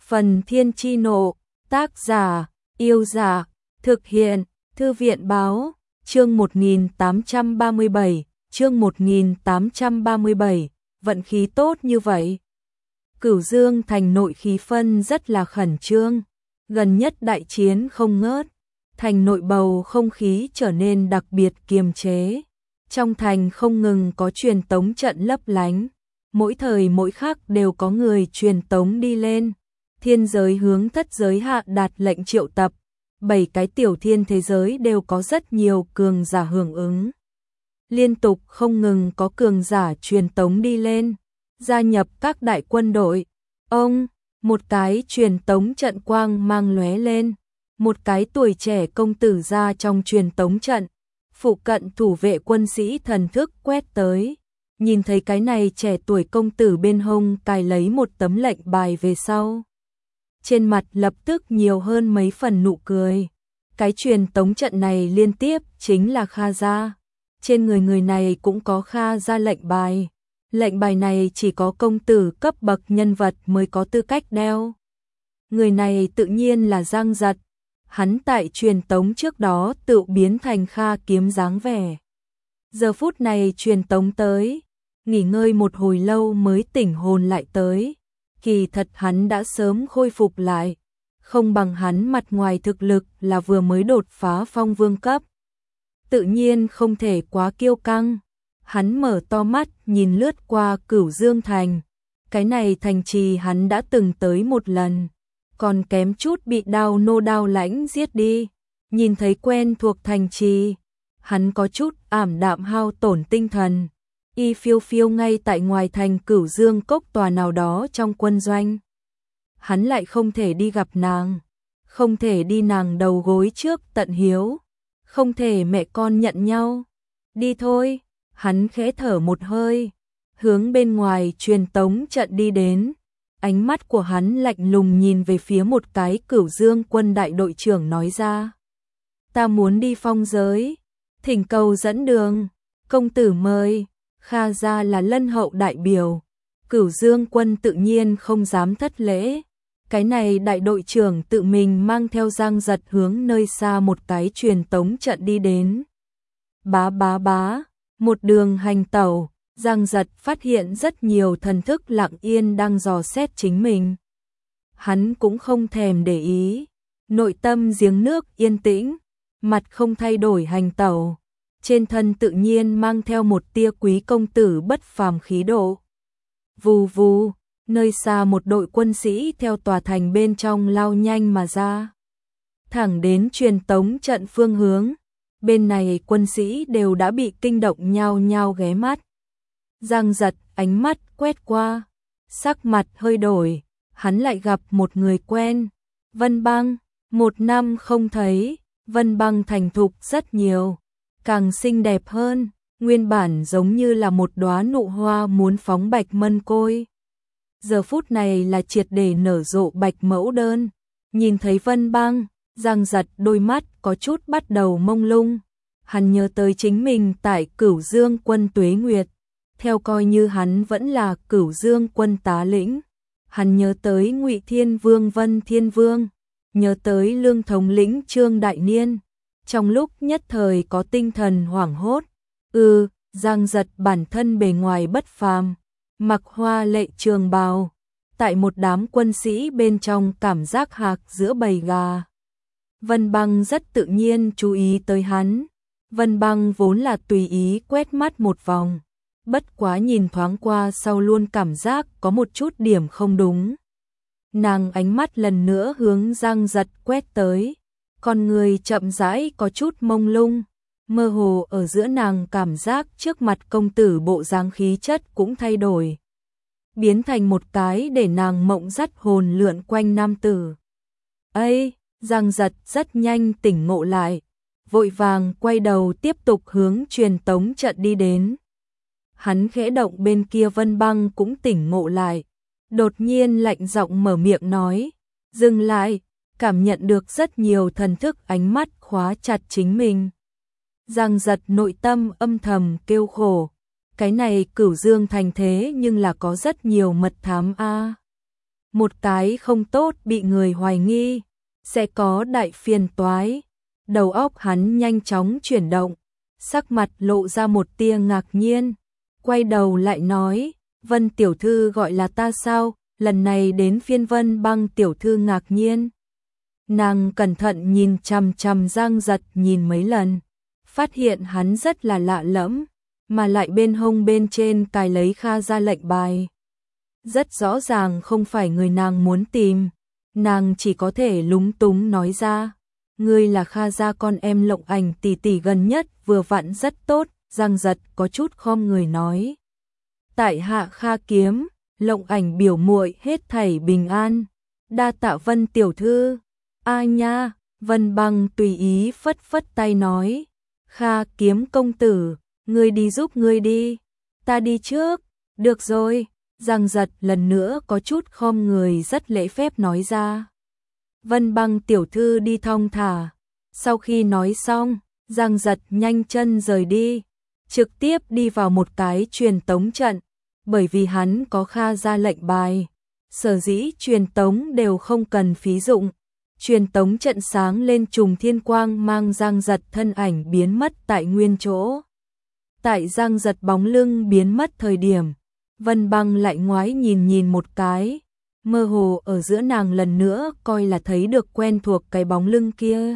Phần Thiên Chi Nộ, tác giả, Yêu Dạ, thực hiện, Thư viện Báo, chương 1837, chương 1837, vận khí tốt như vậy. Cửu Dương thành nội khí phân rất là khẩn trương, gần nhất đại chiến không ngớt, thành nội bầu không khí trở nên đặc biệt kiềm chế. Trong thành không ngừng có truyền tống trận lấp lánh, mỗi thời mỗi khắc đều có người truyền tống đi lên. Thiên giới hướng thất giới hạ đạt lệnh triệu tập, 7 cái tiểu thiên thế giới đều có rất nhiều cường giả hưởng ứng. Liên tục không ngừng có cường giả truyền tống đi lên, gia nhập các đại quân đội. Một cái truyền tống trận quang mang lóe lên, một cái tuổi trẻ công tử ra trong truyền tống trận, phụ cận thủ vệ quân sĩ thần thức quét tới. Nhìn thấy cái này trẻ tuổi công tử bên hông cài lấy một tấm lệnh bài về sau, trên mặt lập tức nhiều hơn mấy phần nụ cười. Cái truyền tống trận này liên tiếp chính là Kha gia. Trên người người này cũng có Kha gia lệnh bài. Lệnh bài này chỉ có công tử cấp bậc nhân vật mới có tư cách đeo. Người này tự nhiên là Giang Giật. Hắn tại truyền tống trước đó tự biến thành Kha kiếm dáng vẻ. Giờ phút này truyền tống tới, nghỉ ngơi một hồi lâu mới tỉnh hồn lại tới. Kỳ thật hắn đã sớm khôi phục lại, không bằng hắn mặt ngoài thực lực là vừa mới đột phá phong vương cấp. Tự nhiên không thể quá kiêu căng. Hắn mở to mắt nhìn lướt qua Cửu Dương thành. Cái này thành trì hắn đã từng tới một lần, còn kém chút bị Đao Nô Đao Lãnh giết đi. Nhìn thấy quen thuộc thành trì, hắn có chút ảm đạm hao tổn tinh thần. Y phiêu phiêu ngay tại ngoài thành Cửu Dương cốc tòa nào đó trong quân doanh. Hắn lại không thể đi gặp nàng, không thể đi nàng đầu gối trước tận hiếu, không thể mẹ con nhận nhau. Đi thôi, hắn khẽ thở một hơi, hướng bên ngoài truyền tống trận đi đến. Ánh mắt của hắn lạnh lùng nhìn về phía một cái Cửu Dương quân đại đội trưởng nói ra: ta muốn đi phong giới, thỉnh cầu dẫn đường, công tử mời. Kha gia là lân hậu đại biểu, Cửu Dương quân tự nhiên không dám thất lễ. Cái này đại đội trưởng tự mình mang theo Giang Giật hướng nơi xa một cái truyền tống trận đi đến. Bá bá bá, một đường hành tẩu, Giang Giật phát hiện rất nhiều thần thức lặng yên đang dò xét chính mình. Hắn cũng không thèm để ý, nội tâm giếng nước yên tĩnh, mặt không thay đổi hành tẩu. Trên thân tự nhiên mang theo một tia quý công tử bất phàm khí độ. Vù vù, nơi xa một đội quân sĩ theo tòa thành bên trong lao nhanh mà ra, thẳng đến truyền tống trận phương hướng. Bên này quân sĩ đều đã bị kinh động nhao nhao ghé mắt. Giang Giật ánh mắt quét qua, sắc mặt hơi đổi, hắn lại gặp một người quen, Vân Băng. 1 năm không thấy, Vân Băng thành thục rất nhiều, càng xinh đẹp hơn, nguyên bản giống như là một đóa nụ hoa muốn phóng bạch mân côi. Giờ phút này là triệt để nở rộ bạch mẫu đơn. Nhìn thấy Vân Băng, Giang Giật đôi mắt có chút bắt đầu mông lung. Hắn nhớ tới chính mình tại Cửu Dương quân Tuế Nguyệt, theo coi như hắn vẫn là Cửu Dương quân tá lĩnh. Hắn nhớ tới Ngụy Thiên Vương Vân Thiên Vương, nhớ tới Lương thống lĩnh Trương Đại Niên. Trong lúc nhất thời có tinh thần hoảng hốt. Giang Giật bản thân bề ngoài bất phàm, mặc hoa lệ trường bào, tại một đám quân sĩ bên trong cảm giác hạc giữa bầy gà. Vân Băng rất tự nhiên chú ý tới hắn. Vân Băng vốn là tùy ý quét mắt một vòng, bất quá nhìn thoáng qua sau luôn cảm giác có một chút điểm không đúng. Nàng ánh mắt lần nữa hướng Giang Giật quét tới, con người chậm rãi có chút mông lung, mơ hồ ở giữa nàng cảm giác trước mặt công tử bộ dáng khí chất cũng thay đổi, biến thành một cái để nàng mộng dắt hồn lượn quanh nam tử. Giang Giật rất nhanh tỉnh ngộ lại, vội vàng quay đầu tiếp tục hướng truyền tống trận đi đến. Hắn khẽ động bên kia Vân Băng cũng tỉnh ngộ lại, đột nhiên lạnh giọng mở miệng nói: dừng lại. Cảm nhận được rất nhiều thần thức ánh mắt khóa chặt chính mình. Giang Giật nội tâm âm thầm kêu khổ, cái này Cửu Dương thành thế nhưng là có rất nhiều mật thám a. một cái không tốt bị người hoài nghi, sẽ có đại phiền toái. Đầu óc hắn nhanh chóng chuyển động, sắc mặt lộ ra một tia ngạc nhiên, quay đầu lại nói, Vân tiểu thư gọi là ta sao? Lần này đến phiên Vân Băng tiểu thư ngạc nhiên. Nàng cẩn thận nhìn chằm chằm Giang Giật nhìn mấy lần, phát hiện hắn rất là lạ lẫm, mà lại bên hông bên trên cài lấy Kha ra lệnh bài. Rất rõ ràng không phải người nàng muốn tìm, nàng chỉ có thể lúng túng nói ra, ngươi là Kha gia con em Lộng Ảnh tỷ tỷ gần nhất vừa vặn rất tốt. Giang Giật có chút khom người nói, tại hạ Kha Kiếm, Lộng Ảnh biểu muội hết thảy bình an, đa tạ Vân tiểu thư. A nha, Vân Băng tùy ý phất phất tay nói, Kha Kiếm công tử, ngươi đi giúp ngươi đi, ta đi trước. Được rồi. Giang Giật lần nữa có chút khom người rất lễ phép nói ra, Vân Băng tiểu thư đi thong thả. Sau khi nói xong, Giang Giật nhanh chân rời đi, trực tiếp đi vào một cái truyền tống trận, bởi vì hắn có Kha ra lệnh bài, sở dĩ truyền tống đều không cần phí dụng. Truyền tống trận sáng lên trùng thiên quang mang Giang Giật thân ảnh biến mất tại nguyên chỗ. Tại Giang Giật bóng lưng biến mất thời điểm, Vân Băng lại ngoái nhìn nhìn một cái, mơ hồ ở giữa nàng lần nữa coi là thấy được quen thuộc cái bóng lưng kia.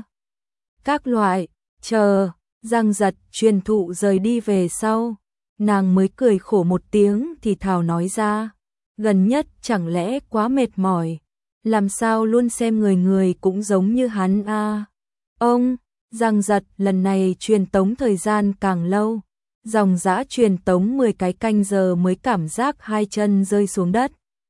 Các loại, chờ, Giang Giật truyền thụ rời đi về sau, nàng mới cười khổ một tiếng thì thào nói ra, gần nhất chẳng lẽ quá mệt mỏi, làm sao luôn xem người người cũng giống như hắn a. Ông, Giang Giật lần này truyền tống thời gian càng lâu, dòng dã truyền tống 10 cái canh giờ mới cảm giác hai chân rơi xuống đất.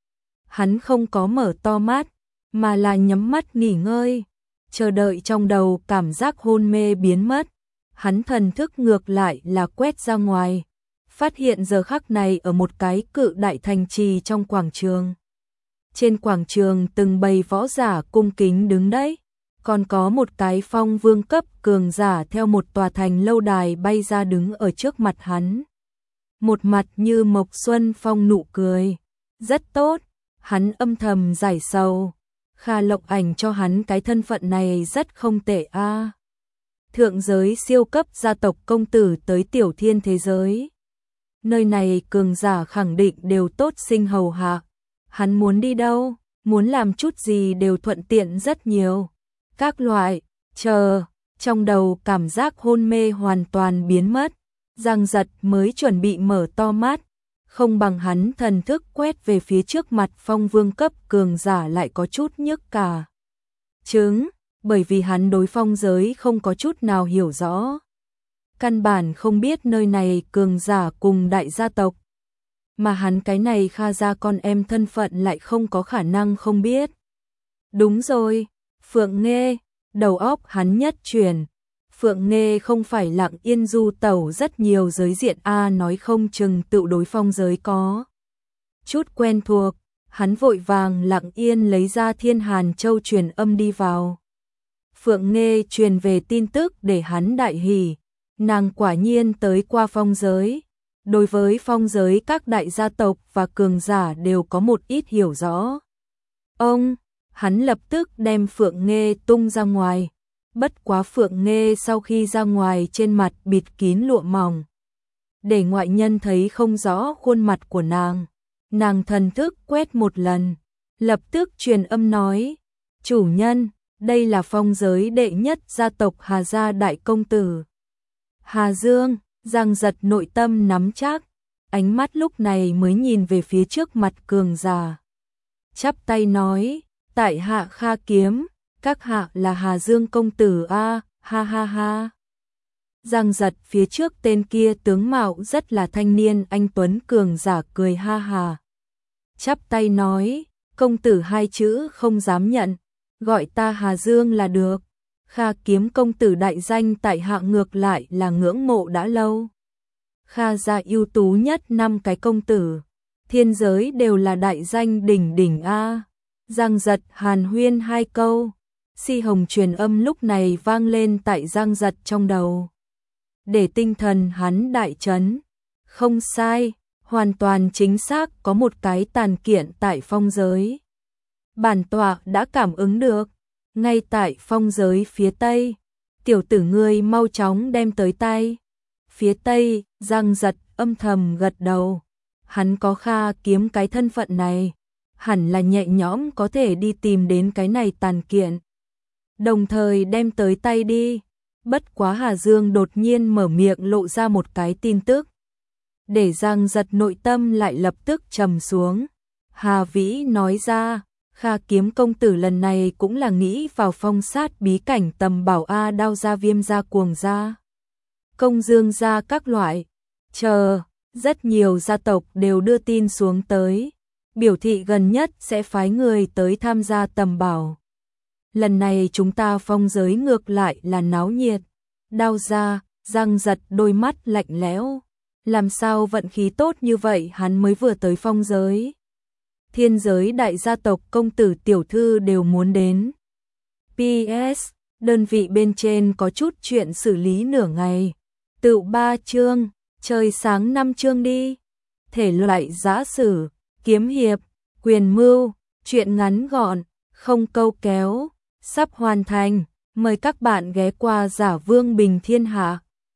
Hắn không có mở to mắt, mà là nhắm mắt nghỉ ngơi, chờ đợi trong đầu cảm giác hôn mê biến mất. Hắn thần thức ngược lại là quét ra ngoài, phát hiện giờ khắc này ở một cái cự đại thành trì trong quảng trường. Trên quảng trường từng bầy võ giả cung kính đứng đấy, còn có một cái phong vương cấp cường giả theo một tòa thành lâu đài bay ra đứng ở trước mặt hắn. Một mặt như Mộc Xuân Phong nụ cười, rất tốt, hắn âm thầm giải sầu, Kha Lộng Ảnh cho hắn cái thân phận này rất không tệ a. Thượng giới siêu cấp gia tộc công tử tới tiểu thiên thế giới. Nơi này cường giả khẳng định đều tốt sinh hầu hạ. Hắn muốn đi đâu, muốn làm chút gì đều thuận tiện rất nhiều. Các loại, chờ, trong đầu cảm giác hôn mê hoàn toàn biến mất. Giang Giật mới chuẩn bị mở to mắt, không bằng hắn thần thức quét về phía trước mặt phong vương cấp cường giả lại có chút nhức cả trứng, bởi vì hắn đối phong giới không có chút nào hiểu rõ. Căn bản không biết nơi này cường giả cùng đại gia tộc, mà hắn cái này Kha gia con em thân phận lại không có khả năng không biết. Đúng rồi, Phượng Nghê, đầu óc hắn nhất chuyển. Phượng Nghê không phải Lặng Yên du tẩu rất nhiều giới diện a, nói không chừng tự đối phong giới có chút quen thuộc. Hắn vội vàng Lặng Yên lấy ra Thiên Hàn Châu truyền âm đi vào. Phượng Nghê truyền về tin tức để hắn đại hỉ, nàng quả nhiên tới qua phong giới. Đối với phong giới các đại gia tộc và cường giả đều có một ít hiểu rõ. Hắn lập tức đem Phượng Nghê tung ra ngoài. Bất quá Phượng Nghê sau khi ra ngoài trên mặt bịt kín lụa mỏng, để ngoại nhân thấy không rõ khuôn mặt của nàng. Nàng thần thức quét một lần, lập tức truyền âm nói, chủ nhân, đây là phong giới đệ nhất gia tộc Hà gia đại công tử Hà Dương. Giang Giật nội tâm nắm chắc, ánh mắt lúc này mới nhìn về phía trước mặt cường giả. Chắp tay nói, tại hạ Kha Kiếm, các hạ là Hà Dương công tử a, ha ha ha. Giang Giật phía trước tên kia tướng mạo rất là thanh niên anh tuấn cường giả cười ha hà. Chắp tay nói, công tử hai chữ không dám nhận, gọi ta Hà Dương là được. Kha Kiếm công tử đại danh tại hạ ngược lại là ngưỡng mộ đã lâu. Kha gia ưu tú nhất 5 cái công tử, thiên giới đều là đại danh đỉnh đỉnh a. Giang Giật hàn huyên 2 câu, si hồng truyền âm lúc này vang lên tại Giang Giật trong đầu, để tinh thần hắn đại chấn. Không sai, hoàn toàn chính xác có một cái tàn kiện tại phong giới. Bản tọa đã cảm ứng được, ngay tại phong giới phía tây. Tiểu tử ngươi mau chóng đem tới tay. Phía tây, Giang Giật âm thầm gật đầu. Hắn có Kha Kiếm cái thân phận này, hẳn là nhẹ nhõm có thể đi tìm đến cái này tàn kiện. Đồng thời đem tới tay đi. Bất quá Hà Dương đột nhiên mở miệng lộ ra một cái tin tức, để Giang Giật nội tâm lại lập tức trầm xuống. Hà Vĩ nói ra, Kha Kiếm công tử lần này cũng là nghĩ vào phong sát bí cảnh tầm bảo A Đao gia Viêm gia Cuồng gia, Công Dương gia các loại. Rất nhiều gia tộc đều đưa tin xuống tới, biểu thị gần nhất sẽ phái người tới tham gia tầm bảo. Lần này chúng ta phong giới ngược lại là náo nhiệt. Đao gia, Giang Giật đôi mắt lạnh lẽo. Làm sao vận khí tốt như vậy hắn mới vừa tới phong giới. Thiên giới đại gia tộc công tử tiểu thư đều muốn đến. PS, đơn vị bên trên có chút chuyện xử lý nửa ngày. Tựu 3 chương, chơi sáng 5 chương đi. Thể loại giã sử, kiếm hiệp, quyền mưu, chuyện ngắn gọn, không câu kéo, sắp hoàn thành. Mời các bạn ghé qua Giả Vương Bình Thiên Hạ.